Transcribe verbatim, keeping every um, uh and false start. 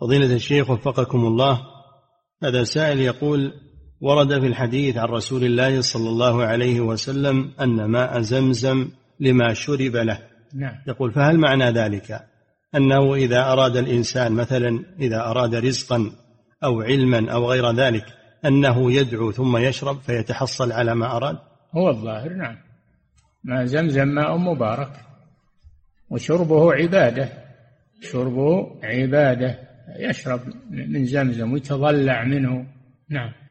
فضيلة الشيخ وفقكم الله، هذا سائل يقول: ورد في الحديث عن رسول الله صلى الله عليه وسلم أن ماء زمزم لما شرب له. نعم. يقول: فهل معنى ذلك أنه إذا أراد الإنسان مثلا إذا أراد رزقا أو علما أو غير ذلك أنه يدعو ثم يشرب فيتحصل على ما أراد؟ هو الظاهر. نعم. ماء زمزم ماء مبارك وشربه عبادة، شربه عبادة، يشرب من زمزم ويتضلع منه. نعم.